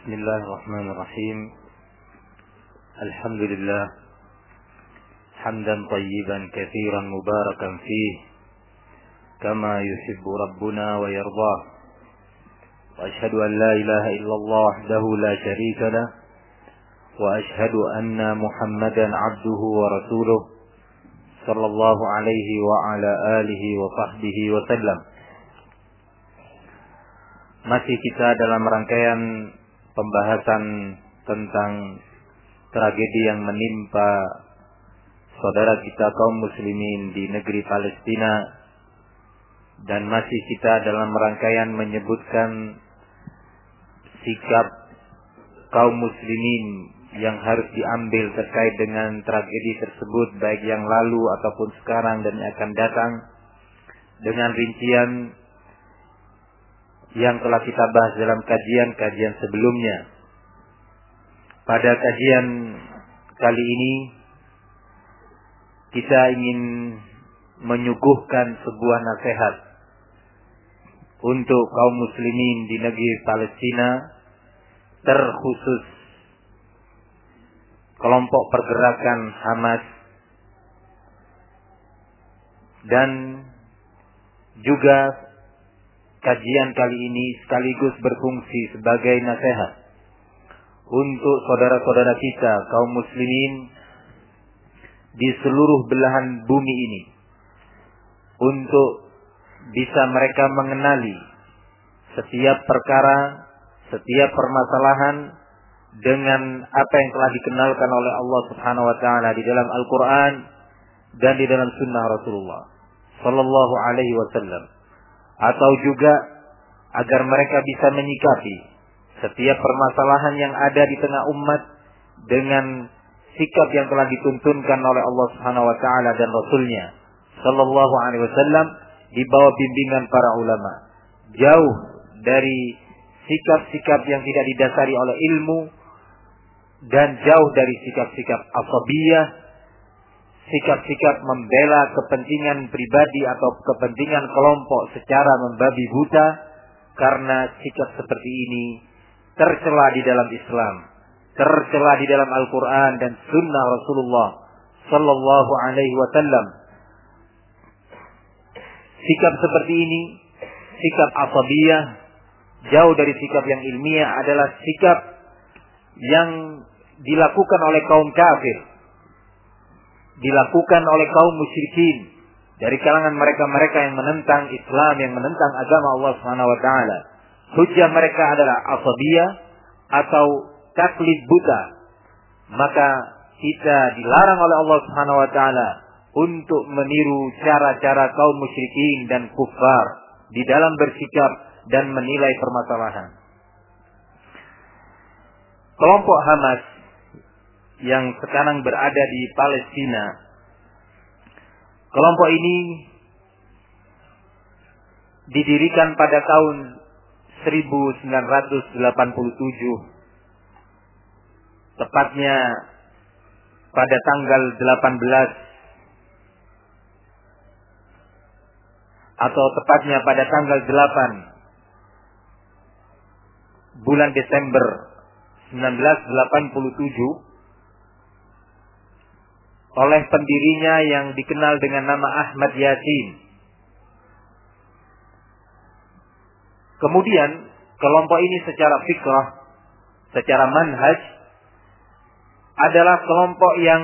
Bismillahirrahmanirrahim. Alhamdulillah hamdan tayyiban katsiran mubarakan fih kama yuhibbu rabbuna wa yardah. Wa ashhadu an la ilaha illallah wahdahu la syarika lah wa ashhadu anna Muhammadan abduhu wa rasuluh sallallahu alaihi wa ala alihi wa sahbihi wa sallam. Masih kita dalam rangkaian pembahasan tentang tragedi yang menimpa saudara kita kaum muslimin di negeri Palestina, dan masih kita dalam rangkaian menyebutkan sikap kaum muslimin yang harus diambil terkait dengan tragedi tersebut, baik yang lalu ataupun sekarang dan yang akan datang, dengan rincian yang telah kita bahas dalam kajian-kajian sebelumnya. Pada kajian kali ini kita ingin menyuguhkan sebuah nasihat untuk kaum muslimin di negeri Palestina, terkhusus kelompok pergerakan Hamas, dan juga kajian kali ini sekaligus berfungsi sebagai nasihat untuk saudara-saudara kita kaum muslimin di seluruh belahan bumi ini, untuk bisa mereka mengenali setiap perkara, setiap permasalahan dengan apa yang telah dikenalkan oleh Allah Subhanahu wa taala di dalam Al-Qur'an dan di dalam sunnah Rasulullah sallallahu alaihi wasallam. Atau juga agar mereka bisa menyikapi setiap permasalahan yang ada di tengah umat dengan sikap yang telah dituntunkan oleh Allah Subhanahu wa taala dan Rasulnya sallallahu alaihi wasallam di bawah bimbingan para ulama. Jauh dari sikap-sikap yang tidak didasari oleh ilmu, dan jauh dari sikap-sikap asabiyah, sikap-sikap membela kepentingan pribadi atau kepentingan kelompok secara membabi buta, karena sikap seperti ini tercela di dalam Islam, tercela di dalam Al-Quran dan Sunnah Rasulullah sallallahu alaihi wasallam. Sikap seperti ini, sikap asabiyah, jauh dari sikap yang ilmiah, adalah sikap yang dilakukan oleh kaum kafir, dilakukan oleh kaum musyrikin dari kalangan mereka-mereka yang menentang Islam, yang menentang agama Allah Subhanahu wa taala. Hujjah mereka adalah asabiyah atau taklid buta. Maka kita dilarang oleh Allah Subhanahu wa taala untuk meniru cara-cara kaum musyrikin dan kufar di dalam bersikap dan menilai permasalahan. Kelompok Hamas yang sekarang berada di Palestina, kelompok ini didirikan pada tahun 1987, tepatnya pada tanggal 18 atau tepatnya pada tanggal 8 bulan Desember 1987 oleh pendirinya yang dikenal dengan nama Ahmad Yasin. Kemudian kelompok ini secara fikrah, secara manhaj, adalah kelompok yang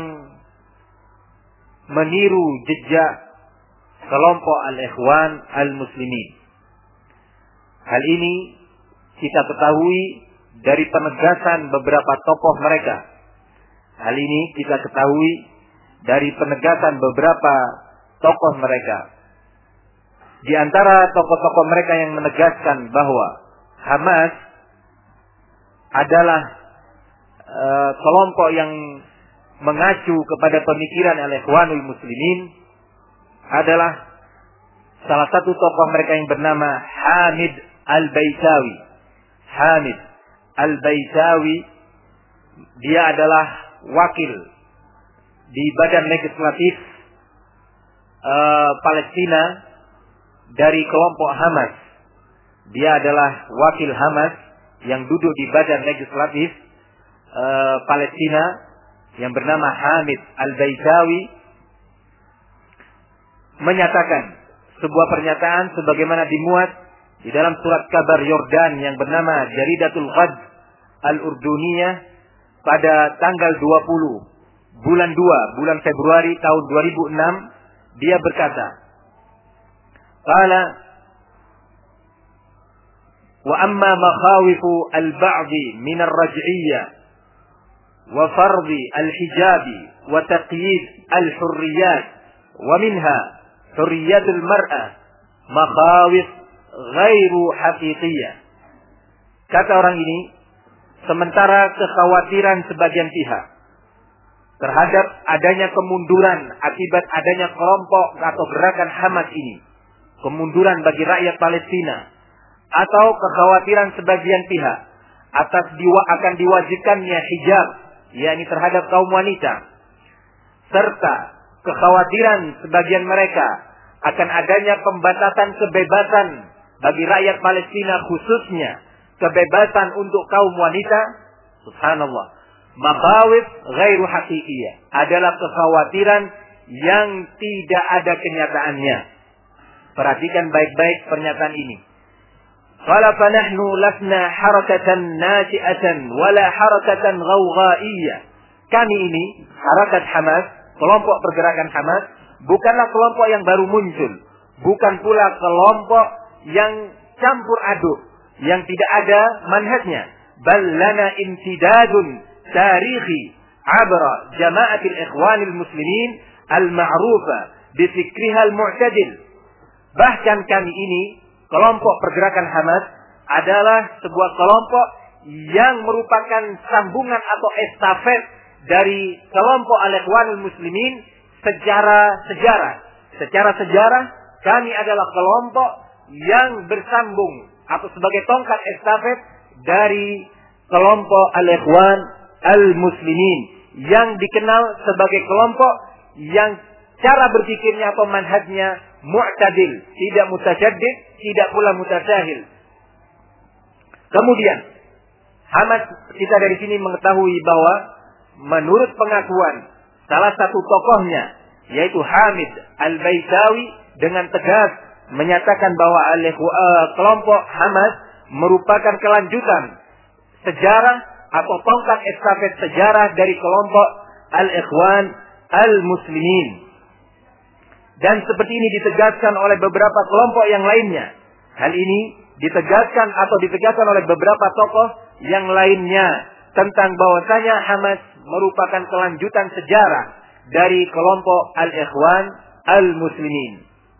meniru jejak kelompok Al-Ikhwan Al-Muslimin. Hal ini kita ketahui dari penegasan beberapa tokoh mereka. Hal ini kita ketahui dari penegasan beberapa tokoh mereka. Di antara tokoh-tokoh mereka yang menegaskan bahwa Hamas adalah kelompok yang mengacu kepada pemikiran Al-Ikhwanul Muslimin adalah salah satu tokoh mereka yang bernama Hamid Al-Baitawi. Hamid Al-Baitawi, dia adalah wakil di Badan Legislatif Palestina dari kelompok Hamas. Dia adalah wakil Hamas yang duduk di badan legislatif Palestina yang bernama Hamid Al-Baitawi menyatakan sebuah pernyataan sebagaimana dimuat di dalam surat kabar Yordan yang bernama Jaridatul Ghad Al-Urduniyah pada tanggal 20 bulan Februari tahun 2006. Dia berkata, qala wa amma makhawifu al-ba'di min ar-raj'iyyah wa fardhi al-hijabi wa taqyid al-hurriyat wa minha hurriyatul mar'ah makhawif ghairu haqiqiyah. Kata orang ini, sementara kekhawatiran sebagian pihak terhadap adanya kemunduran akibat adanya kelompok atau gerakan Hamas ini, kemunduran bagi rakyat Palestina, atau kekhawatiran sebagian pihak akan diwajibkannya hijab, yakni terhadap kaum wanita, serta kekhawatiran sebagian mereka akan adanya pembatasan kebebasan bagi rakyat Palestina, khususnya kebebasan untuk kaum wanita. Subhanallah, makhawif ghairu haqiqiyah adalah kekhawatiran yang tidak ada kenyataannya. Perhatikan baik-baik pernyataan ini. Qala fa nahnu lasna harakatan nashi'atan wala harakatan ghawghaiyah. Kami ini, harakat Hamas, kelompok pergerakan Hamas, bukanlah kelompok yang baru muncul, bukan pula kelompok yang campur aduk, yang tidak ada manhajnya. Bal lana imtidadun tarikhi abra jama'atil ikhwanil muslimin al-ma'rufa bifikriha al-mu'tadil. Bahkan kami ini, kelompok pergerakan Hamas, adalah sebuah kelompok yang merupakan sambungan atau estafet dari kelompok al-ikhwanil muslimin secara sejarah kami adalah kelompok yang bersambung atau sebagai tongkat estafet dari kelompok al-ikhwan al-muslimin yang dikenal sebagai kelompok yang cara berpikirnya atau manhajnya mu'tadil, tidak mutasyaddid, tidak pula mutasahil. Kemudian Hamas, kita dari sini mengetahui bahwa menurut pengakuan salah satu tokohnya, yaitu Hamid Al-Baitawi, dengan tegas menyatakan bahwa kelompok Hamas merupakan kelanjutan sejarah atau tongkat estafet sejarah dari kelompok Al-Ikhwan Al-Muslimin. Dan seperti ini ditegaskan oleh beberapa kelompok yang lainnya. Hal ini ditegaskan oleh beberapa tokoh yang lainnya tentang bahwasanya Hamas merupakan kelanjutan sejarah dari kelompok Al-Ikhwan Al-Muslimin.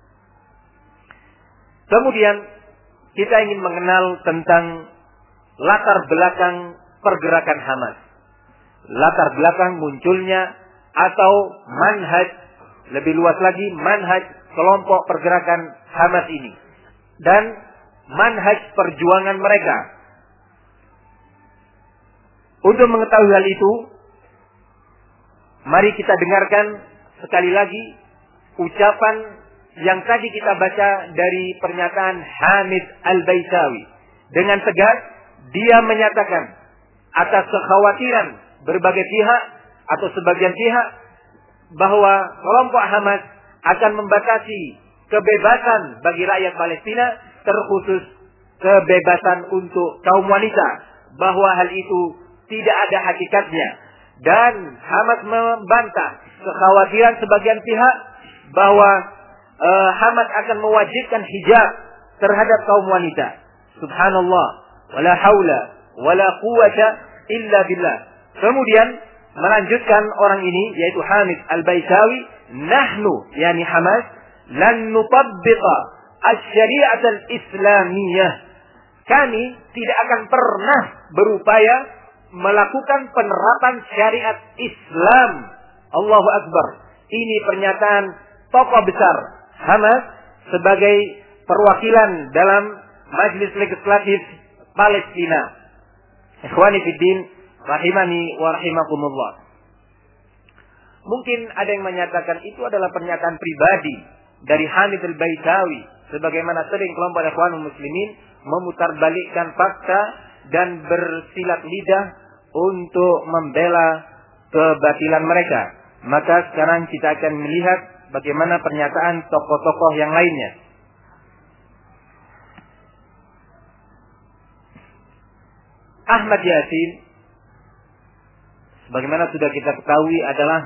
Kemudian kita ingin mengenal tentang latar belakang pergerakan Hamas. Latar belakang munculnya atau manhaj, lebih luas lagi manhaj kelompok pergerakan Hamas ini dan manhaj perjuangan mereka. Untuk mengetahui hal itu, mari kita dengarkan sekali lagi ucapan yang tadi kita baca dari pernyataan Hamid Al-Baitawi. Dengan tegas dia menyatakan atas kekhawatiran berbagai pihak atau sebagian pihak bahwa kelompok Hamas akan membatasi kebebasan bagi rakyat Palestina, terkhusus kebebasan untuk kaum wanita, bahwa hal itu tidak ada hakikatnya. Dan Hamas membantah kekhawatiran sebagian pihak bahwa Hamas akan mewajibkan hijab terhadap kaum wanita. Subhanallah, wala haula wala quwwata illa billah. Kemudian melanjutkan orang ini, yaitu Hamid Al-Baitawi, nahnu, yani Hamas, lan nutabbiqa asy-syari'at al-islamiyah. Kami tidak akan pernah berupaya melakukan penerapan syariat Islam. Allahu Akbar. Ini pernyataan tokoh besar Hamas sebagai perwakilan dalam Majelis Legislatif Palestina. Ikhwani fiddin, rahimani wa rahimakumullah. Mungkin ada yang menyatakan itu adalah pernyataan pribadi dari Hamid Al-Baitawi, sebagaimana sering kelompok Ikhwanul Muslimin memutarbalikkan fakta dan bersilat lidah untuk membela kebatilan mereka. Maka sekarang kita akan melihat bagaimana pernyataan tokoh-tokoh yang lainnya. Ahmad Yasin, sebagaimana sudah kita ketahui, adalah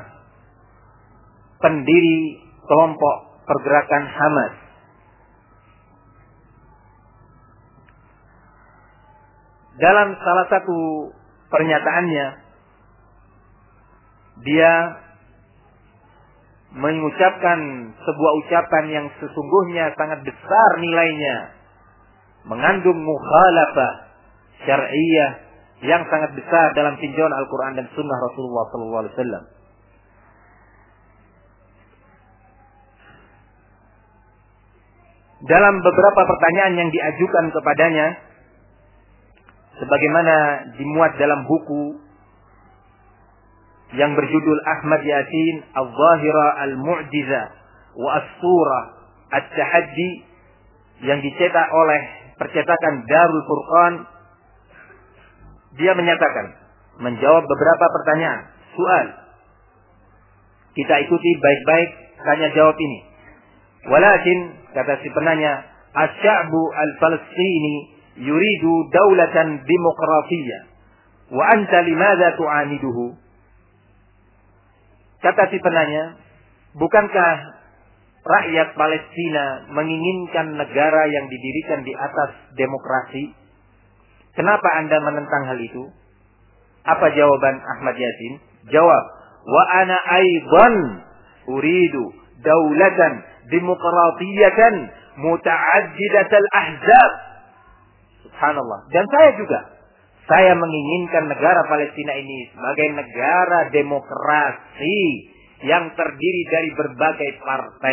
pendiri kelompok pergerakan Hamas. Dalam salah satu pernyataannya, dia mengucapkan sebuah ucapan yang sesungguhnya sangat besar nilainya, mengandung mukhalafah syar'iyyah yang sangat besar dalam tinjauan Al-Quran dan Sunnah Rasulullah SAW. Dalam beberapa pertanyaan yang diajukan kepadanya, sebagaimana dimuat dalam buku yang berjudul Ahmad Yasin Al-Zahira Al-Mu'jiza wa As-Surah At-Tahaddi, yang dicetak oleh percetakan Darul Furqan, dia menyatakan, menjawab beberapa pertanyaan, soal. Kita ikuti baik-baik tanya jawab ini. Walakin, kata si penanya, Asy-Sya'bu Al-Falastini yuridu daulatan demokratiyah wa anta limadza tu'aniduhu. Kata si penanya, bukankah rakyat Palestina menginginkan negara yang didirikan di atas demokrasi? Kenapa Anda menentang hal itu? Apa jawaban Ahmad Yasin? Jawab, wa ana aidan uridu daulatan demokratiyatan muta'addidatal ahzab. Subhanallah. Dan saya juga, saya menginginkan negara Palestina ini sebagai negara demokrasi yang terdiri dari berbagai partai.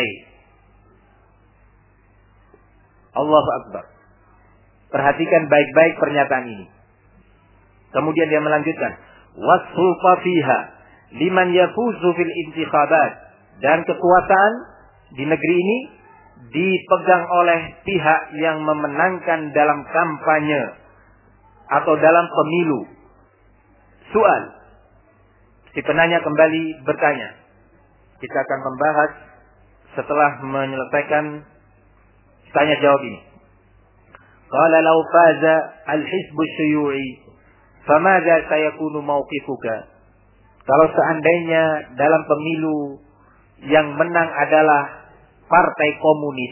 Allahu Akbar. Perhatikan baik-baik pernyataan ini. Kemudian dia melanjutkan, was-sulta fiha liman yafuzu fil intikhabat, dan kekuasaan di negeri ini dipegang oleh pihak yang memenangkan dalam kampanye atau dalam pemilu. Soal. Si penanya kembali bertanya. Kita akan membahas setelah menyelesaikan tanya jawab ini. Qala law faza al-hizb asy-syuyu'i famadza sayakunu mawqifuka? Kalau seandainya dalam pemilu yang menang adalah partai komunis,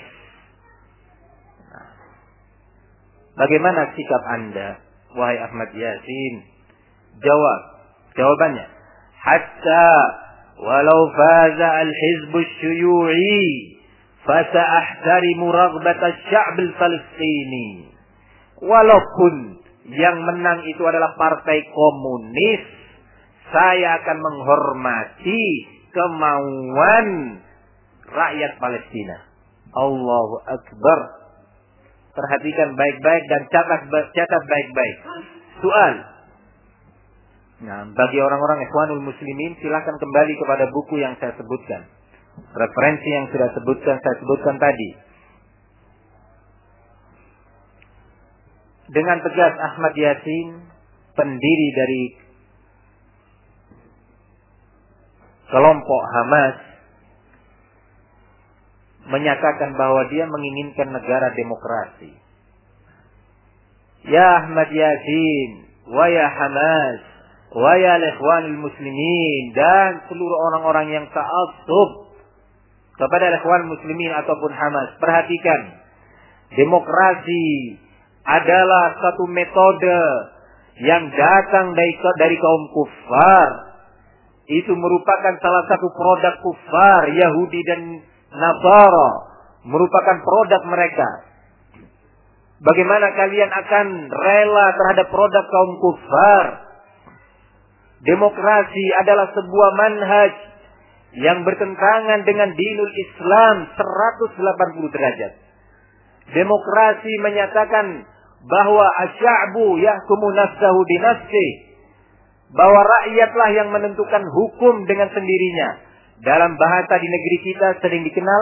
bagaimana sikap Anda, wahai Ahmad Yasin? Jawabannya, hatta walau faza al-hizb asy-syuyu'i fasa'ahtarimu raghbat asy-sya'b al-falastini. Walaupun yang menang itu adalah partai komunis, saya akan menghormati kemauan rakyat Palestina. Allahu Akbar. Perhatikan baik-baik dan catat baik-baik. Soal. Nah, bagi orang-orang Ikhwanul Muslimin, silakan kembali kepada buku yang saya sebutkan. Referensi yang sudah saya sebutkan tadi. Dengan tegas Ahmad Yasin, pendiri dari kelompok Hamas, menyatakan bahwa dia menginginkan negara demokrasi. Ya Ahmad Yasin, wa ya Hamas, wa ya Ikhwanul Muslimin, dan seluruh orang-orang yang ta'assub kepada Ikhwan Muslimin ataupun Hamas, perhatikan, demokrasi adalah satu metode yang datang dari kaum kufar. Itu merupakan salah satu produk kufar, Yahudi dan Nasara, merupakan produk mereka. Bagaimana kalian akan rela terhadap produk kaum kufar? Demokrasi adalah sebuah manhaj yang bertentangan dengan dinul Islam 180 derajat. Demokrasi menyatakan bahwa asy-sya'bu yahkumu nafsahu binafsihi, bahwa rakyatlah yang menentukan hukum dengan sendirinya. Dalam bahasa di negeri kita sering dikenal,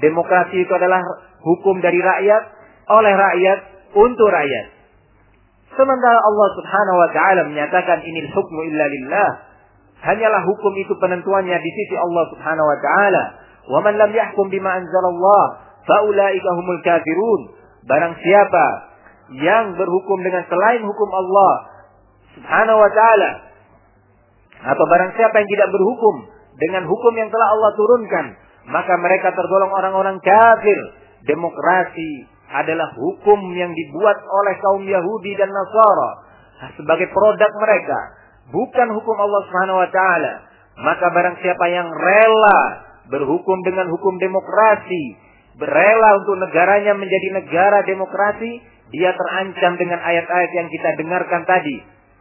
demokrasi itu adalah hukum dari rakyat, oleh rakyat, untuk rakyat. Sementara Allah Subhanahu wa taala menyatakan inil hukmu illa lillah. Hanyalah hukum itu penentuannya di sisi Allah Subhanahu wa taala. Wa man lam yahkum bima anzalallah faulaika humul kafirun. Barang siapa yang berhukum dengan selain hukum Allah Subhanahu wa taala, atau barang siapa yang tidak berhukum dengan hukum yang telah Allah turunkan, maka mereka tergolong orang-orang kafir. Demokrasi adalah hukum yang dibuat oleh kaum Yahudi dan Nasara sebagai produk mereka, bukan hukum Allah Subhanahu wa taala. Maka barang siapa yang rela berhukum dengan hukum demokrasi, rela untuk negaranya menjadi negara demokrasi, dia terancam dengan ayat-ayat yang kita dengarkan tadi.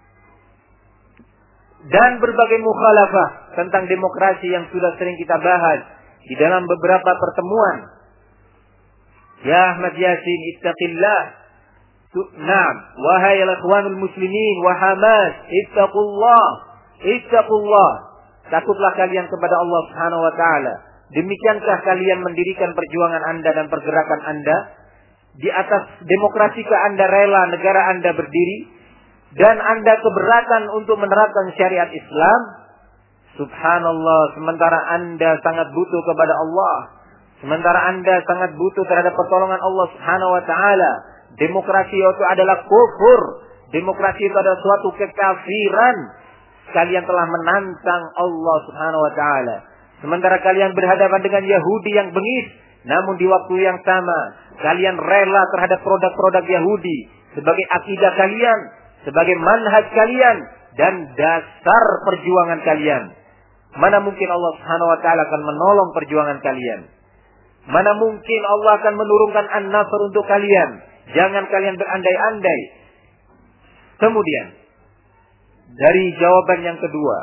Dan berbagai mukhalafah tentang demokrasi yang sudah sering kita bahas di dalam beberapa pertemuan. Ya Ahmad Yasin, ittaqillah. Naam, wahai al-ikhwanul muslimin wa Hamas, ittaqullah. Ittaqullah. Takutlah kalian kepada Allah Subhanahu wa taala. Demikiankah kalian mendirikan perjuangan Anda dan pergerakan Anda? Di atas demokrasikah Anda rela negara Anda berdiri? Dan Anda keberatan untuk menerapkan syariat Islam? Subhanallah, sementara Anda sangat butuh kepada Allah. Sementara Anda sangat butuh terhadap pertolongan Allah Subhanahu wa taala. Demokrasi itu adalah kufur. Demokrasi itu adalah suatu kekafiran. Kalian telah menantang Allah Subhanahu wa taala. Sementara kalian berhadapan dengan Yahudi yang bengis, namun di waktu yang sama kalian rela terhadap produk-produk Yahudi sebagai akidah kalian, sebagai manhaj kalian dan dasar perjuangan kalian. Mana mungkin Allah Subhanahu wa taala akan menolong perjuangan kalian? Mana mungkin Allah akan menurunkan an-nasr untuk kalian? Jangan kalian berandai-andai. Kemudian dari jawaban yang kedua,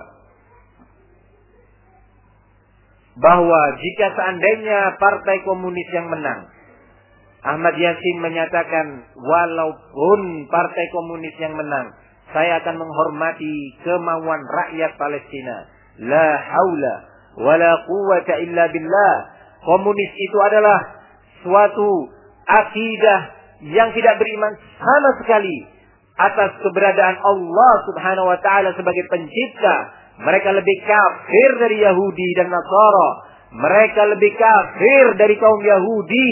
bahwa jika seandainya Partai Komunis yang menang, Ahmad Yasin menyatakan walaupun Partai Komunis yang menang, saya akan menghormati kemauan rakyat Palestina. La haula wala quwwata illa billah. Komunis itu adalah suatu akidah yang tidak beriman sama sekali atas keberadaan Allah Subhanahu wa taala sebagai pencipta. Mereka lebih kafir dari Yahudi dan Nasara. Mereka lebih kafir dari kaum Yahudi.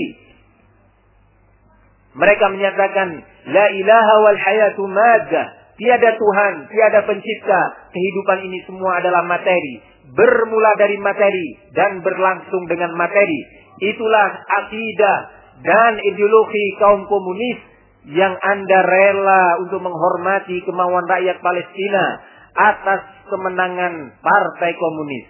Mereka menyatakan la ilaha wal hayatu maddah. Tiada Tuhan, tiada pencipta. Kehidupan ini semua adalah materi. Bermula dari materi dan berlangsung dengan materi. Itulah akidah dan ideologi kaum komunis yang Anda rela untuk menghormati kemauan rakyat Palestina atas kemenangan Partai Komunis.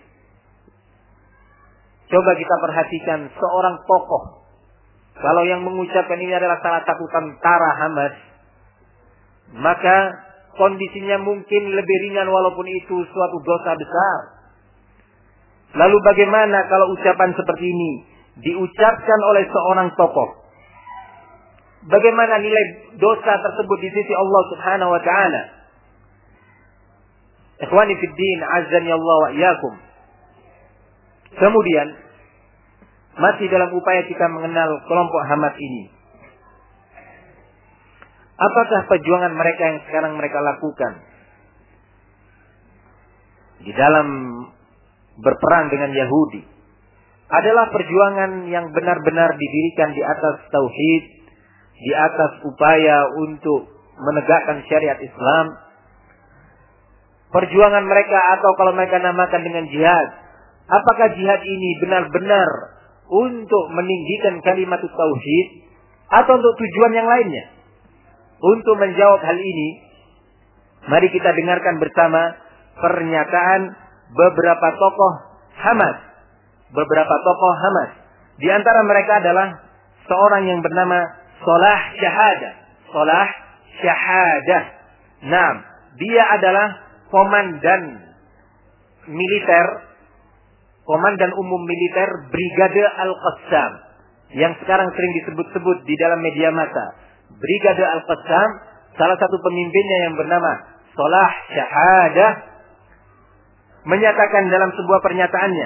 Coba kita perhatikan seorang tokoh. Kalau yang mengucapkan ini adalah salah satu tentara Hamas, maka kondisinya mungkin lebih ringan walaupun itu suatu dosa besar. Lalu bagaimana kalau ucapan seperti ini diucapkan oleh seorang tokoh? Bagaimana nilai dosa tersebut di sisi Allah Subhanahu wa taala? Ikhwani fid din, azzani Allah wa iyyakum. Kemudian masih dalam upaya kita mengenal kelompok Hamas ini. Apakah perjuangan mereka yang sekarang mereka lakukan di dalam berperang dengan Yahudi adalah perjuangan yang benar-benar didirikan di atas tauhid, di atas upaya untuk menegakkan syariat Islam? Perjuangan mereka atau kalau mereka namakan dengan jihad, apakah jihad ini benar-benar untuk meninggikan kalimat tauhid atau untuk tujuan yang lainnya? Untuk menjawab hal ini, mari kita dengarkan bersama pernyataan beberapa tokoh Hamas. Beberapa tokoh Hamas. Di antara mereka adalah seorang yang bernama Salah Syahadah. Salah Syahadah. Nah, dia adalah komandan militer, komandan umum militer Brigade Al-Qassam, yang sekarang sering disebut-sebut di dalam media massa. Brigade Al-Qassam, salah satu pemimpinnya yang bernama Salah Syahadah, menyatakan dalam sebuah pernyataannya,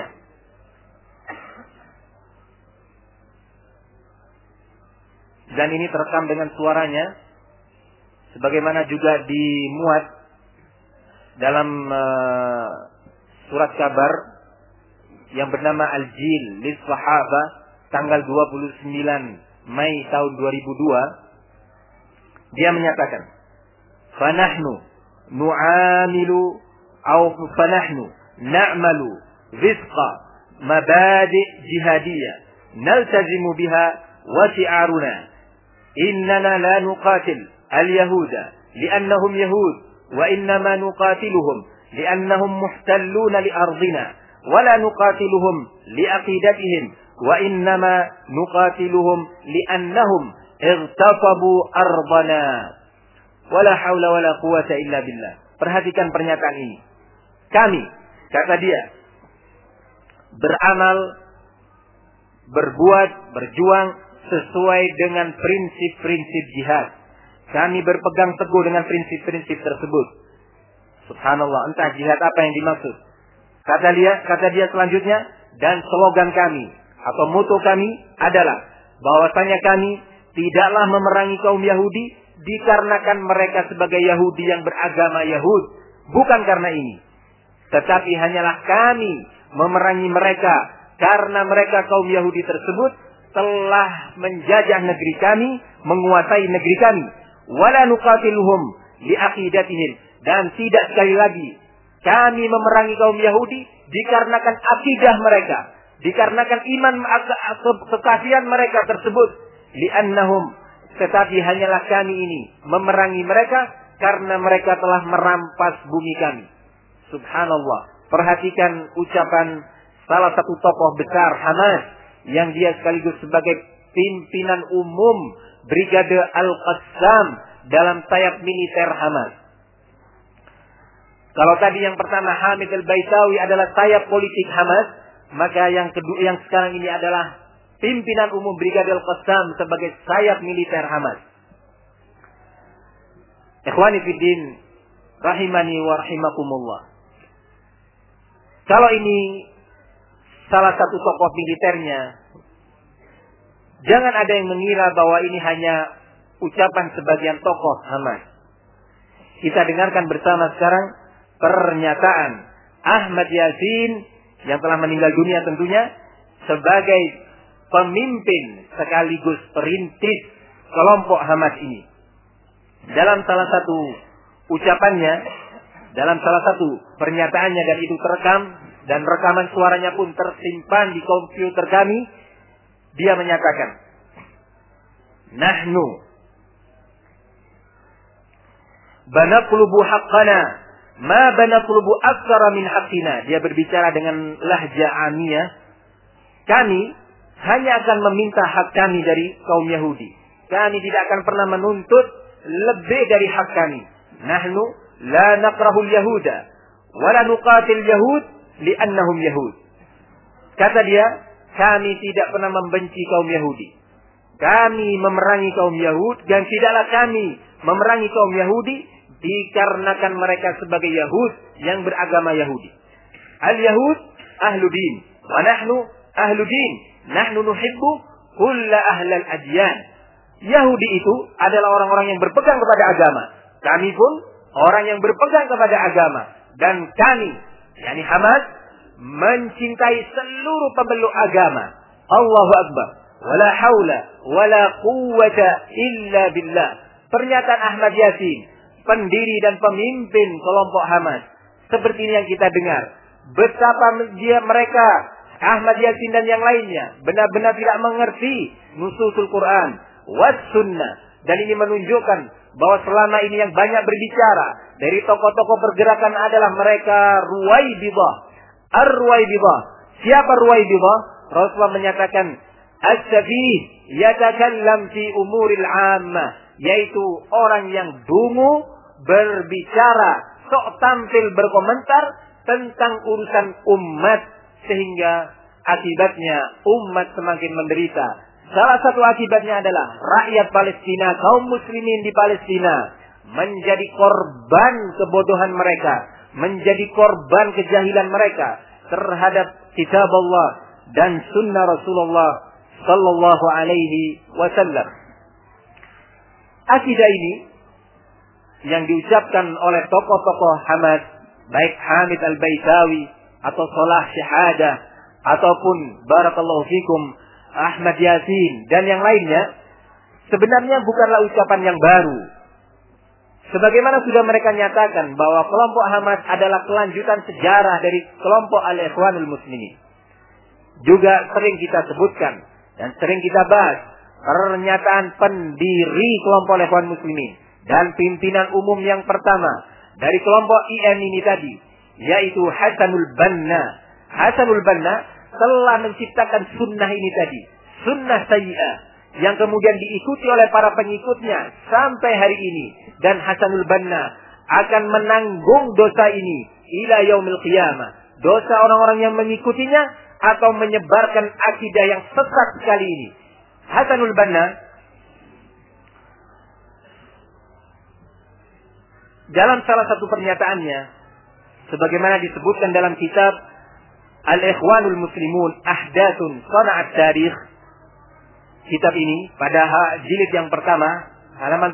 dan ini terekam dengan suaranya, sebagaimana juga dimuat dalam surat kabar yang bernama Al-Jil lis Sahaba tanggal 29 Mei tahun 2002, dia menyatakan, "Fanahnu nu'amilu fanahnu na'malu rizqa mabadi' jihadiyah naltazimu biha wa shi'aruna innana la nuqatil al-yahuda li'annahum yahud wa innama nuqatiluhum li'annahum muhtalluna li ardina wa la nuqatiluhum li'aqidatihim wa innama nuqatiluhum li'annahum irtasabu ardana wa la hawla wa la quwwata illa billah." Perhatikan pernyataan ini. Kami, kata dia, beramal, berbuat, berjuang sesuai dengan prinsip-prinsip jihad. Kami berpegang teguh dengan prinsip-prinsip tersebut. Subhanallah, entah jihad apa yang dimaksud. Kata dia selanjutnya, dan slogan kami atau moto kami adalah bahwasanya kami tidaklah memerangi kaum Yahudi dikarenakan mereka sebagai Yahudi yang beragama Yahud, bukan karena ini, tetapi hanyalah kami memerangi mereka karena mereka kaum Yahudi tersebut telah menjajah negeri kami, menguasai negeri kami. Wala nuqatiluhum liaqidatihim, dan tidak sekali lagi kami memerangi kaum Yahudi dikarenakan akidah mereka, dikarenakan iman kekasihan mereka tersebut. Li'annahum, tetapi hanyalah kami ini memerangi mereka karena mereka telah merampas bumi kami. Subhanallah. Perhatikan ucapan salah satu tokoh besar Hamas yang dia sekaligus sebagai pimpinan umum Brigade Al-Qassam dalam sayap militer Hamas. Kalau tadi yang pertama Hamid Al-Baitawi adalah sayap politik Hamas, maka yang kedua, yang sekarang ini adalah pimpinan umum Brigade Al-Qassam sebagai sayap militer Hamas. Ikhwani fiddin, rahimani wa rahimakumullah. Kalau ini salah satu tokoh militernya, jangan ada yang mengira bahwa ini hanya ucapan sebagian tokoh Hamas. Kita dengarkan bersama sekarang pernyataan Ahmad Yasin yang telah meninggal dunia tentunya sebagai pemimpin sekaligus perintis kelompok Hamas ini. Dalam salah satu ucapannya, dalam salah satu pernyataannya, dan itu terekam dan rekaman suaranya pun tersimpan di komputer kami, dia menyatakan, "Nahnu banaqlubu haqqana ma banaqlubu aktsara min haqqina." Dia berbicara dengan lahja amiyah. Kami hanya akan meminta hak kami dari kaum Yahudi. Kami tidak akan pernah menuntut lebih dari hak kami. Nahnu la nakrahul yahuda wa la nuqatil yahud li'annahum yahud. Kata dia, kami tidak pernah membenci kaum Yahudi. Kami memerangi kaum Yahud, dan tidaklah kami memerangi kaum Yahudi dikarenakan mereka sebagai Yahud yang beragama Yahudi. Al-Yahud ahlu din wa nahnu ahlu din. Nahnu nuhibbu kulla ahlal adyan. Yahudi itu adalah orang-orang yang berpegang kepada agama. Kami pun orang yang berpegang kepada agama. Dan kami, yakni Hamas, mencintai seluruh pemeluk agama. Allahu Akbar. Wala haula wala quwwata illa billah. Pernyataan Ahmad Yasin, pendiri dan pemimpin kelompok Hamas. Seperti ini yang kita dengar. Betapa mereka, Ahmad Yasin dan yang lainnya, benar-benar tidak mengerti nususul Quran was sunnah. Dan ini menunjukkan bahwa selama ini yang banyak berbicara dari tokoh-tokoh pergerakan adalah mereka Ruwaibidah. Ar-Ruwaibidah. Siapa Ruwaibidah? Rasulullah menyatakan, as-safih yatakallam fi umuril ammah, yaitu orang yang dungu, berbicara, sok tampil berkomentar tentang urusan umat, sehingga akibatnya umat semakin menderita. Salah satu akibatnya adalah rakyat Palestina, kaum muslimin di Palestina menjadi korban kebodohan mereka, menjadi korban kejahilan mereka terhadap kitab Allah dan sunnah Rasulullah sallallahu alaihi wasallam. Akidah ini yang diucapkan oleh tokoh-tokoh Hamas, baik Hamid Al-Baitawi atau Salah Syahadah ataupun barakallahu fikum Ahmad Yasin dan yang lainnya, sebenarnya bukanlah ucapan yang baru. Sebagaimana sudah mereka nyatakan bahwa kelompok Hamas adalah kelanjutan sejarah dari kelompok Al-Ikhwanul Muslimin. Juga sering kita sebutkan dan sering kita bahas pernyataan pendiri kelompok Al-Ikhwan Muslimin dan pimpinan umum yang pertama dari kelompok IM ini tadi, yaitu Hasanul Banna. Hasanul Banna telah menciptakan sunnah ini tadi, sunnah sayyi'ah, yang kemudian diikuti oleh para pengikutnya sampai hari ini. Dan Hasanul Banna akan menanggung dosa ini ila yaumil qiyamah. Dosa orang-orang yang mengikutinya atau menyebarkan akidah yang sesat sekali ini. Hasanul Banna dalam salah satu pernyataannya, sebagaimana disebutkan dalam kitab Al-Ikhwanul Muslimun Ahdatsun Sana'at Tarikh, kitab ini pada jilid yang pertama halaman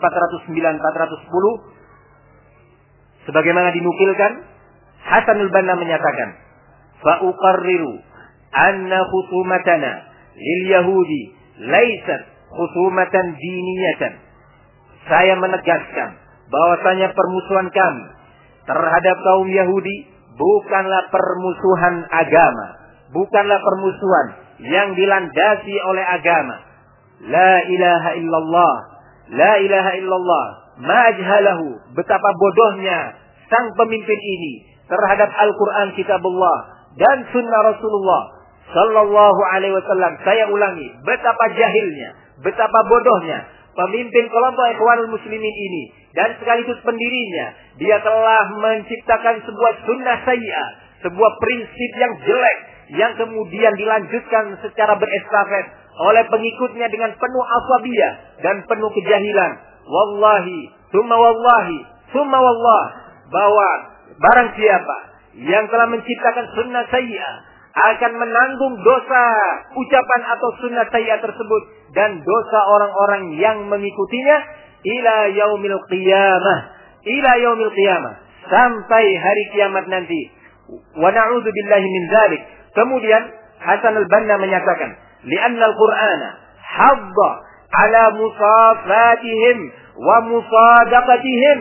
409-410, sebagaimana dinukilkan, Hasanul Banna menyatakan, fa uqarriru anna khusumatana lil yahudi laysat khusumatan diniyatan. Saya menegaskan bahwasanya permusuhan kami terhadap kaum Yahudi bukanlah permusuhan agama, bukanlah permusuhan yang dilandasi oleh agama. La ilaha illallah, la ilaha illallah, ma ajhalahu, betapa bodohnya sang pemimpin ini terhadap Al-Quran kitabullah dan sunnah Rasulullah sallallahu alaihi wasallam. Saya ulangi, betapa jahilnya, betapa bodohnya pemimpin kelompok Ikhwanul Muslimin ini dan sekaligus pendirinya. Dia telah menciptakan sebuah sunnah sayyi'ah, sebuah prinsip yang jelek yang kemudian dilanjutkan secara berestafet oleh pengikutnya dengan penuh asabiyah dan penuh kejahilan. Wallahi, summa wallahi, summa wallah, bahwa barang siapa yang telah menciptakan sunnah sayyi'ah akan menanggung dosa ucapan atau sunnah sayyi'ah tersebut dan dosa orang-orang yang mengikutinya ila yaumil qiyamah, ila yaumil qiyamah, sampai hari kiamat nanti. Wa na'udzu billahi min dzalik. Kemudian Hasan al-Banna menyatakan, li'anna al-Qur'ana hadda ala musafatihim wa musadaqatihim.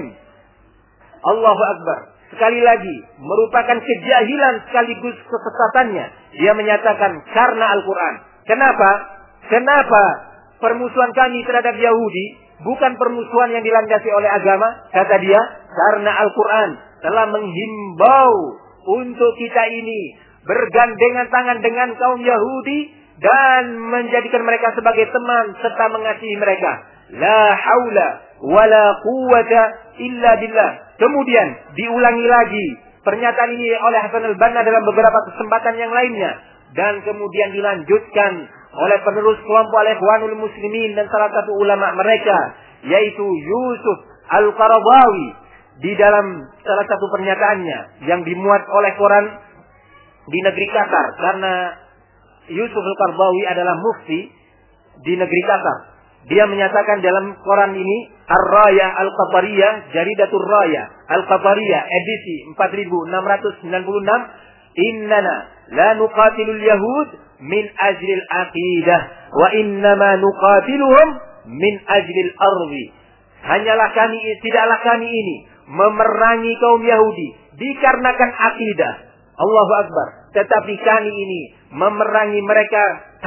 Allahu akbar. Sekali lagi, merupakan kejahilan sekaligus kesesatannya. Dia menyatakan karena Al-Quran. Kenapa? Kenapa permusuhan kami terhadap Yahudi bukan permusuhan yang dilandasi oleh agama? Kata dia, karena Al-Quran telah menghimbau untuk kita ini bergandengan tangan dengan kaum Yahudi dan menjadikan mereka sebagai teman serta mengasihi mereka. La haula wala quwwata illa billah. Kemudian diulangi lagi pernyataan ini oleh Hasan al-Banna dalam beberapa kesempatan yang lainnya. Dan kemudian dilanjutkan oleh penerus kelompok Al-Ikhwanul Muslimin dan salah satu ulama mereka, yaitu Yusuf Al-Qaradawi, di dalam salah satu pernyataannya yang dimuat oleh koran di negeri Qatar. Karena Yusuf Al-Qaradawi adalah mufti di negeri Qatar. Dia menyatakan dalam koran ini, Ar-Raya Al-Qatariyah, Jaridatul Raya Al-Qatariyah, edisi 4696, innana la nuqatilul yahud min ajlil aqidah, wa innama nuqatiluhum min ajlil ardi. Tidaklah kami ini memerangi kaum Yahudi dikarenakan akidah. Allahu Akbar. Tetapi kami ini memerangi mereka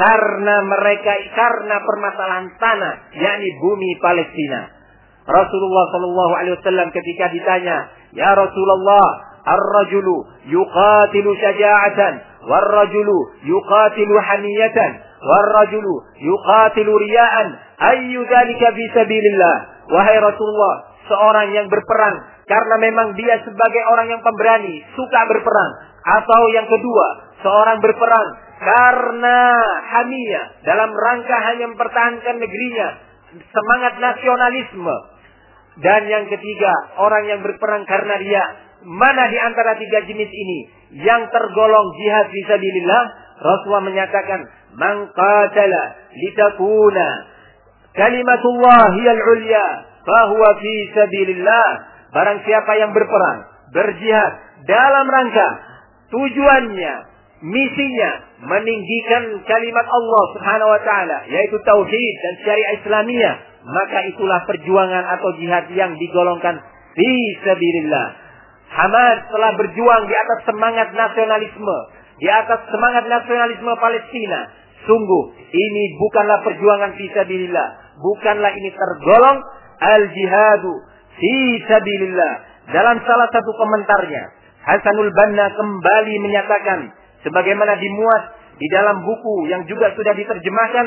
karena permasalahan tanah, yakni bumi Palestina. Rasulullah sallallahu alaihi wasallam ketika ditanya, "Ya Rasulullah, ar-rajulu yuqatilu syaja'atan, war-rajulu yuqatilu hamiyatan, war-rajulu yuqatilu riya'an, ayyu dzalika fi sabilillah?" Wahai Rasulullah, seorang yang berperang karena memang dia sebagai orang yang pemberani, suka berperang, atau yang kedua, seorang berperang karena hamiyah, dalam rangka hanya mempertahankan negerinya, semangat nasionalisme. Dan yang ketiga, orang yang berperang karena dia. Mana di antara tiga jenis ini yang tergolong jihad fisabilillah? Rasulullah menyatakan, "Man qatala litakuna kalimatullah hiyal ulya, fahuwa fi sabilillah." barang siapa yang berperang, berjihad dalam rangka tujuannya, misinya meninggikan kalimat Allah Subhanahu wa taala, yaitu tauhid dan syariat Islamiyah, maka itulah perjuangan atau jihad yang digolongkan fi sabilillah. Hamas telah berjuang di atas semangat nasionalisme, di atas semangat nasionalisme Palestina. Sungguh ini bukanlah perjuangan fi sabilillah, bukanlah ini tergolong al-jihadu fi sabilillah. Dalam salah satu komentarnya, Hasanul Banna kembali menyatakan sebagaimana dimuat di dalam buku yang juga sudah diterjemahkan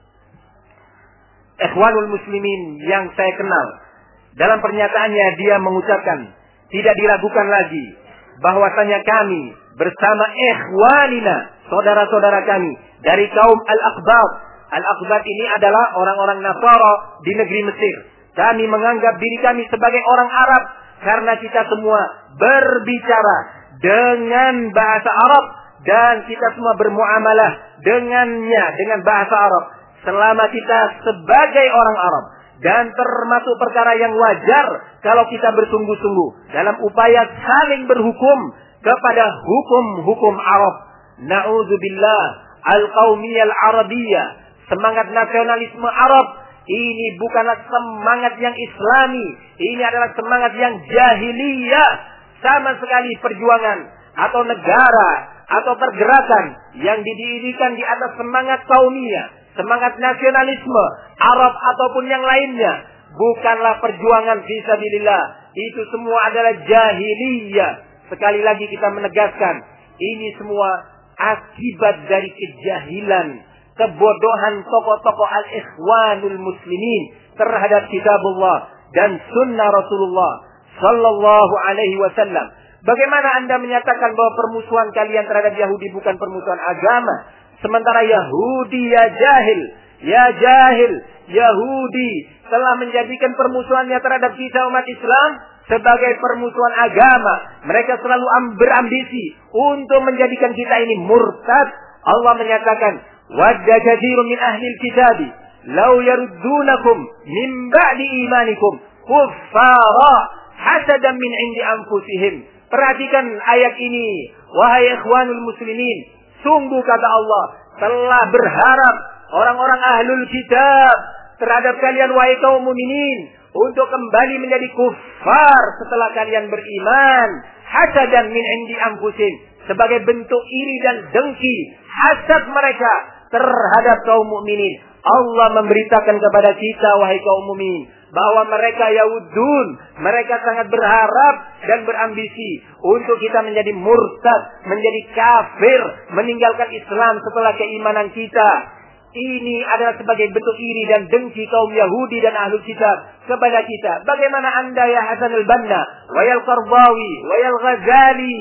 Ikhwanul Muslimin yang saya kenal. Dalam pernyataannya dia mengucapkan, tidak diragukan lagi bahwasanya kami bersama ikhwanina, saudara-saudara kami dari kaum Al-Aqbat. Al-Aqbat ini adalah orang-orang Nasara di negeri Mesir. Kami menganggap diri kami sebagai orang Arab karena kita semua berbicara dengan bahasa Arab dan kita semua bermuamalah dengannya dengan bahasa Arab. Selama kita sebagai orang Arab, dan termasuk perkara yang wajar kalau kita bersungguh-sungguh dalam upaya saling berhukum kepada hukum-hukum Arab. Na'udzubillah, al-qaumiyah al-arabiyah, semangat nasionalisme Arab, ini bukanlah semangat yang Islami, ini adalah semangat yang jahiliyah. Sama sekali perjuangan atau negara atau pergerakan yang didirikan di atas semangat kaumiyah, semangat nasionalisme Arab ataupun yang lainnya, bukanlah perjuangan fisabilillah. Itu semua adalah jahiliyah. Sekali lagi kita menegaskan, ini semua akibat dari kejahilan, kebodohan tokoh-tokoh al-ikhwanul muslimin terhadap kitabullah dan sunnah Rasulullah sallallahu alaihi wasallam. Bagaimana Anda menyatakan bahwa permusuhan kalian terhadap Yahudi bukan permusuhan agama, sementara Yahudi ya jahil, Yahudi telah menjadikan permusuhannya terhadap kita umat Islam sebagai permusuhan agama. Mereka selalu berambisi untuk menjadikan kita ini murtad. Allah menyatakan, wadda katsirun min ahlil kitabi law yaruddunakum min ba'di imanikum kuffara hasadan min indi anfusihim. Perhatikan ayat ini, wahai ikhwanul muslimin, sungguh kata Allah telah berharap orang-orang ahlul kitab terhadap kalian wahai kaum mukminin untuk kembali menjadi kufar setelah kalian beriman, hasadan min indi anfusihim, sebagai bentuk iri dan dengki, hasad mereka terhadap kaum mukminin. Allah memberitakan kepada kita wahai kaum mukminin bahwa mereka Yahudun, mereka sangat berharap dan berambisi untuk kita menjadi murtad, menjadi kafir, meninggalkan Islam setelah keimanan kita. Ini adalah sebagai bentuk iri dan dengki kaum Yahudi dan Ahlul Kitab kepada kita. Bagaimana Anda ya Hasan al-Banna, wa yal Qardawi, wa yal Ghazali,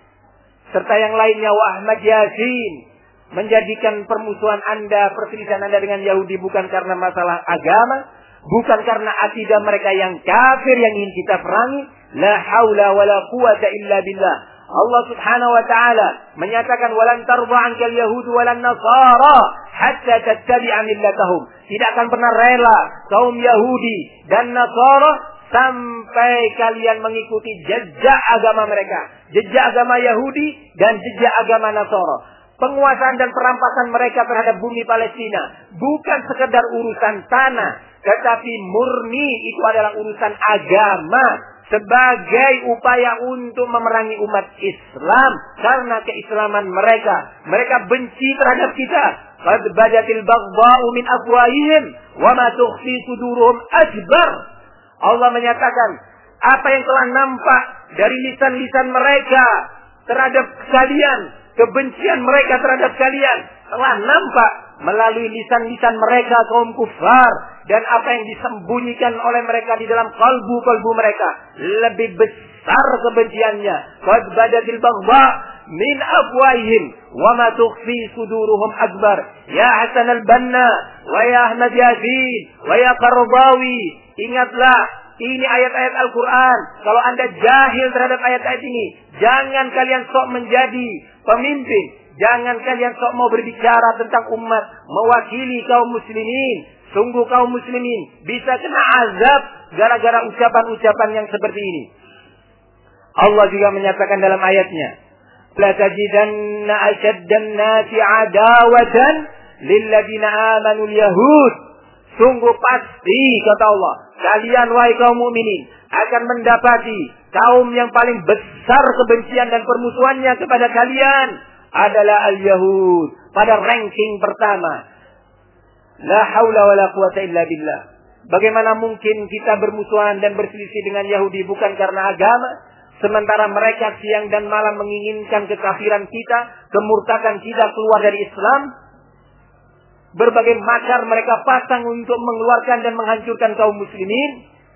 serta yang lainnya wa Ahmad Yasin, menjadikan permusuhan Anda, perselisihan Anda dengan Yahudi bukan karena masalah agama, bukan karena akidah mereka yang kafir yang ingin kita perangi. La haula wala quwata illa billah. Allah Subhanahu wa taala menyatakan walan tarda ankal yahud walan nasara hatta tattabi'a millatahum. Tidak akan pernah rela kaum Yahudi dan Nasara sampai kalian mengikuti jejak agama mereka, jejak agama Yahudi dan jejak agama Nasara. Penguasaan dan perampasan mereka terhadap bumi Palestina bukan sekedar urusan tanah, tetapi murni itu adalah urusan agama sebagai upaya untuk memerangi umat Islam karena keislaman mereka. Mereka benci terhadap kita. Qad badatil baghdha'u min afwahihim wa ma tukhfi suduruhum akbar. Allah menyatakan apa yang telah nampak dari lisan-lisan mereka terhadap kalian, kebencian mereka terhadap kalian telah nampak melalui lisan-lisan mereka kaum kufar, dan apa yang disembunyikan oleh mereka di dalam kalbu-kalbu mereka lebih besar kebenciannya. Qad badatil baghdha min afwahihim wa ma tukhfi suduruhum akbar. Ya Hasan al-Banna wa ya Ahmad Yasin wa ya Qardawi, ingatlah ini ayat-ayat Al-Quran. Kalau Anda jahil terhadap ayat-ayat ini, jangan kalian sok menjadi pemimpin. Jangan kalian sok mau berbicara tentang umat, mewakili kaum muslimin. Sungguh kaum muslimin bisa kena azab gara-gara ucapan-ucapan yang seperti ini. Allah juga menyatakan dalam ayatnya, la tajidanna ashaddan nasi adawatan lilladzina amanu al-yahud. Sungguh pasti, kata Allah, kalian wahai kaum mukminin akan mendapati kaum yang paling besar kebencian dan permusuhannya kepada kalian adalah al-yahud. Pada ranking pertama. La haula wa la quwata illa billah. Bagaimana mungkin kita bermusuhan dan berselisih dengan Yahudi bukan karena agama, sementara mereka siang dan malam menginginkan kekafiran kita, kemurtadan kita keluar dari Islam. Berbagai makar mereka pasang untuk mengeluarkan dan menghancurkan kaum muslimin.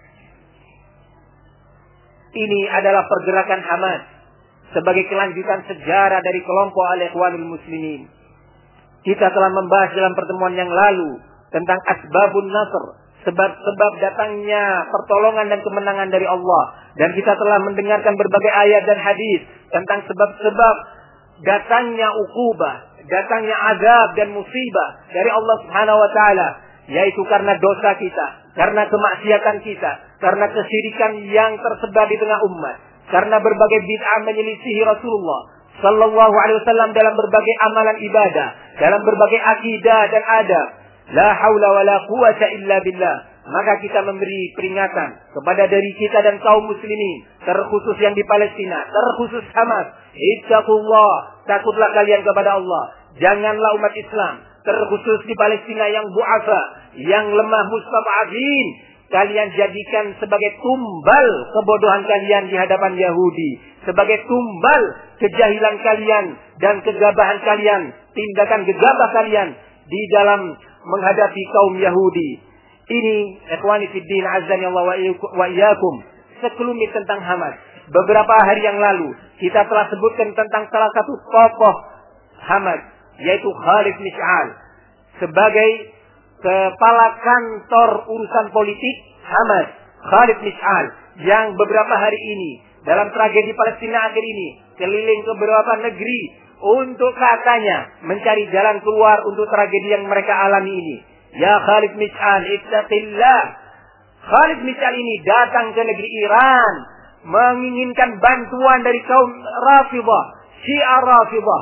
Ini adalah pergerakan Hamas sebagai kelanjutan sejarah dari kelompok Al-Ikhwanul Muslimin. Kita telah membahas dalam pertemuan yang lalu tentang asbabun nasr, sebab-sebab datangnya pertolongan dan kemenangan dari Allah. Dan kita telah mendengarkan berbagai ayat dan hadis tentang sebab-sebab datangnya ukubah, datangnya azab dan musibah dari Allah Subhanahu wa taala, yaitu karena dosa kita, karena kemaksiatan kita, karena kesyirikan yang tersebar di tengah umat, karena berbagai bid'ah menyelisihi Rasulullah sallallahu alaihi wasallam dalam berbagai amalan ibadah, dalam berbagai akidah dan adab. La haula wa la quwata illa billah. Maka kita memberi peringatan kepada diri kita dan kaum muslimin, terkhusus yang di Palestina, terkhusus Hamas. Ittaqullah, takutlah kalian kepada Allah. Janganlah umat Islam, terkhusus di Palestina yang bu'afa, yang lemah mustad'afin, kalian jadikan sebagai tumbal kebodohan kalian di hadapan Yahudi, sebagai tumbal kejahilan kalian dan kegabahan kalian, tindakan gegabah kalian di dalam menghadapi kaum Yahudi. Ini ikhwani fiddin azani Allah wa iyyakum, sekelumit tentang Hamas. Beberapa hari yang lalu kita telah sebutkan tentang salah satu tokoh Hamas, yaitu Khalid Mish'al, sebagai kepala kantor urusan politik Hamas. Khalid Mish'al yang beberapa hari ini dalam tragedi Palestina akhir ini keliling ke beberapa negeri untuk katanya mencari jalan keluar untuk tragedi yang mereka alami ini. Ya Khalid Mish'al, ittaqillah. Khalid Mish'al ini datang ke negeri Iran menginginkan bantuan dari kaum Rafidhah, Syiah Rafidhah.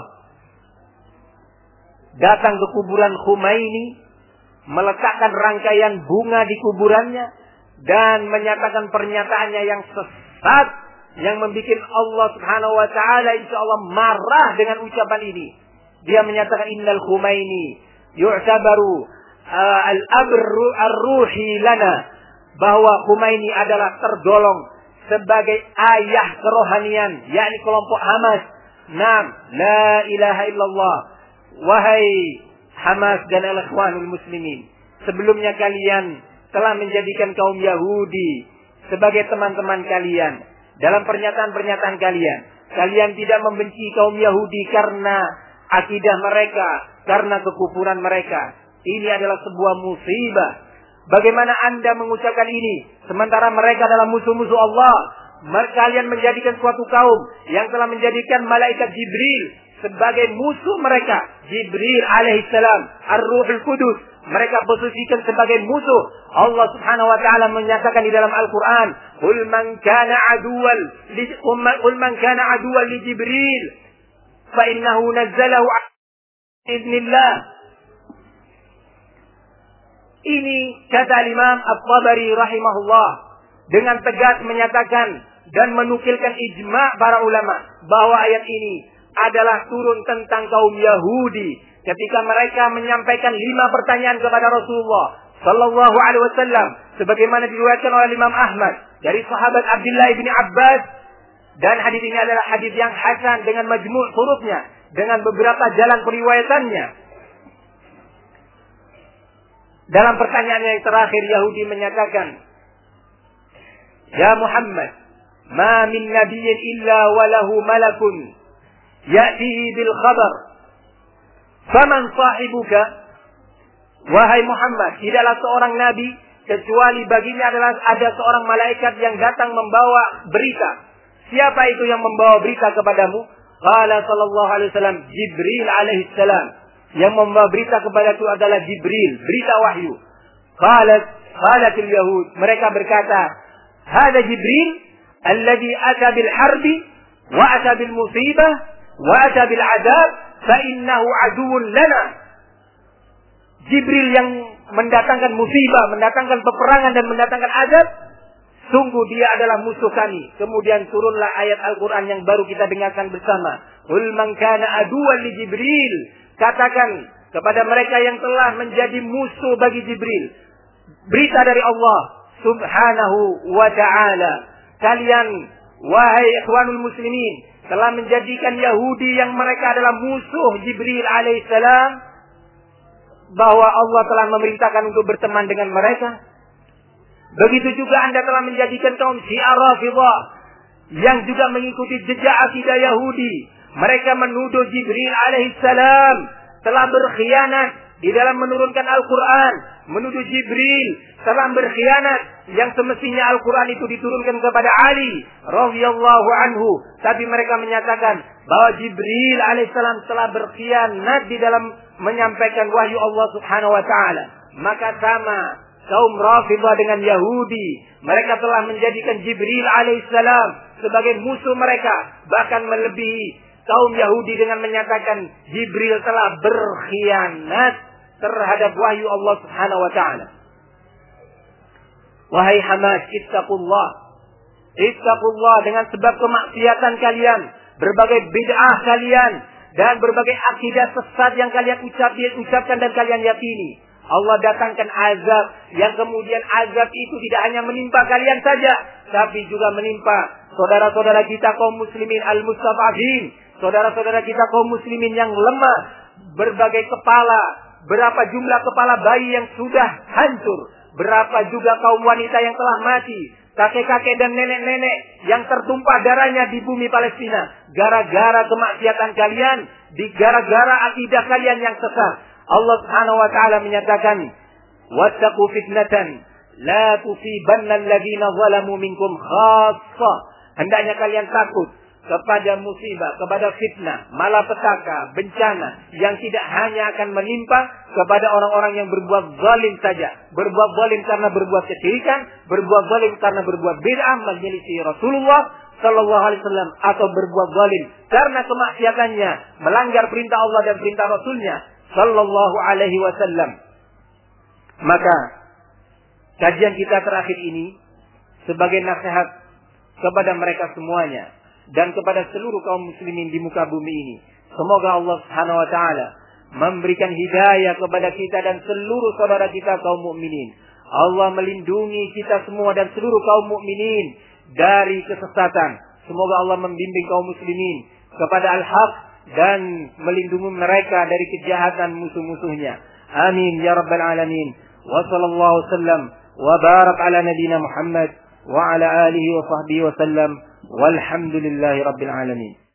Datang ke kuburan Khomeini, meletakkan rangkaian bunga di kuburannya dan menyatakan pernyataannya yang sesat yang membuat Allah Subhanahu wa taala insyaallah marah dengan ucapan ini. Dia menyatakan innal Khomeini yu'tabaru al-abr ar-ruhi lana, bahwa Khomeini adalah tergolong sebagai ayah kerohanian, yakni kelompok Hamas. Naam, la ilaha illallah. Wahai Hamas dan al-Ikhwanul Muslimin, sebelumnya kalian telah menjadikan kaum Yahudi sebagai teman-teman kalian. Dalam pernyataan-pernyataan kalian, kalian tidak membenci kaum Yahudi karena akidah mereka, karena kekufuran mereka. Ini adalah sebuah musibah. Bagaimana Anda mengucapkan ini sementara mereka adalah musuh-musuh Allah? Kalian menjadikan suatu kaum yang telah menjadikan malaikat Jibril sebagai musuh mereka. Jibril alaihissalam, Ar-Ruhul Qudus, mereka posisikan sebagai musuh. Allah Subhanahu wa taala menyatakan di dalam Al-Qur'an, "Qul man kana aduwwan li Jibril, fa innahu nazzalahu bi'iznillah." Ini kata Imam At-Tabari rahimahullah dengan tegas menyatakan dan menukilkan ijma' para ulama bahwa ayat ini adalah turun tentang kaum Yahudi ketika mereka menyampaikan 5 pertanyaan kepada Rasulullah sallallahu alaihi wasallam, sebagaimana diriwayatkan oleh Imam Ahmad dari sahabat Abdullah bin Abbas, dan hadis ini adalah hadis yang hasan dengan majmu' hurufnya, dengan beberapa jalan periwayatannya. Dalam pertanyaan yang terakhir, Yahudi menyatakan, "Ya Muhammad, ma min nabiyyin illa walahu malakun ya'tihi bil khabar. Faman sahibuka?" Wahai Muhammad, tidaklah seorang nabi kecuali baginya adalah ada seorang malaikat yang datang membawa berita. Siapa itu yang membawa berita kepadamu? Qala sallallahu alaihi wasallam, Jibril alaihi salam. Yang membawa berita kepada itu adalah Jibril, berita wahyu. Qalatil Yahud, mereka berkata, "Hada Jibril?" alladhi ata bil harbi wa ata bil musibah wa ata bil adab fa innahu aduwwun lana. Jibril yang mendatangkan musibah, mendatangkan peperangan dan mendatangkan azab, sungguh dia adalah musuh kami. Kemudian turunlah ayat Al-Quran yang baru kita dengarkan bersama. Qul man kana aduwwan li Jibril. Katakan kepada mereka yang telah menjadi musuh bagi Jibril, berita dari Allah subhanahu wa ta'ala. Kalian, wahai ikhwanul muslimin, telah menjadikan Yahudi yang mereka adalah musuh Jibril alaihissalam, bahwa Allah telah memerintahkan untuk berteman dengan mereka. Begitu juga Anda telah menjadikan kaum Syiah Rafidhah yang juga mengikuti jejak akidah Yahudi. Mereka menuduh Jibril alaihissalam telah berkhianat di dalam menurunkan Al-Quran. Menuduh Jibril telah berkhianat yang semestinya Al-Quran itu diturunkan kepada Ali radhiyallahu anhu. Tapi mereka menyatakan bahwa Jibril alaihissalam telah berkhianat di dalam menyampaikan wahyu Allah subhanahu wa ta'ala. Maka sama kaum Rafidhah dengan Yahudi. Mereka telah menjadikan Jibril alaihissalam sebagai musuh mereka. Bahkan melebihi kaum Yahudi dengan menyatakan Jibril telah berkhianat terhadap wahyu Allah subhanahu wa ta'ala. Wahai Hamas, ittaqullah. Ittaqullah dengan sebab kemaksiatan kalian, berbagai bid'ah kalian, dan berbagai akidah sesat yang kalian ucapkan dan kalian yakini. Allah datangkan azab yang kemudian azab itu tidak hanya menimpa kalian saja, tapi juga menimpa saudara-saudara kita kaum muslimin al-mustad'afin, saudara-saudara kita kaum muslimin yang lemah, berbagai kepala, berapa jumlah kepala bayi yang sudah hancur, berapa juga kaum wanita yang telah mati, kakek-kakek dan nenek-nenek yang tertumpah darahnya di bumi Palestina gara-gara kemaksiatan kalian, gara-gara akidah kalian yang sesat. Allah Subhanahu wa taala menyatakan, "Wattaqu fitnatan la tusibanna alladziina zalamu minkum khassah." Hendaknya kalian takut kepada musibah, kepada fitnah, malapetaka, bencana yang tidak hanya akan menimpa kepada orang-orang yang berbuat zalim saja. Berbuat zalim karena berbuat kesyirikan, berbuat zalim karena berbuat bid'ah, menyelisih Rasulullah sallallahu alaihi wasallam, atau berbuat zalim karena kemaksiatannya, melanggar perintah Allah dan perintah Rasulnya sallallahu alaihi wasallam. Maka kajian kita terakhir ini sebagai nasihat kepada mereka semuanya dan kepada seluruh kaum muslimin di muka bumi ini. Semoga Allah Subhanahu wa taala memberikan hidayah kepada kita dan seluruh saudara kita kaum mukminin. Allah melindungi kita semua dan seluruh kaum mukminin dari kesesatan. Semoga Allah membimbing kaum muslimin kepada al-haq dan melindungi mereka dari kejahatan musuh-musuhnya. Amin ya rabbal alamin. Wa sallallahu sallam wa barak ala nabiyyina Muhammad wa ala alihi wa sahbihi wa sallam. Walhamdulillahi rabbil alamin.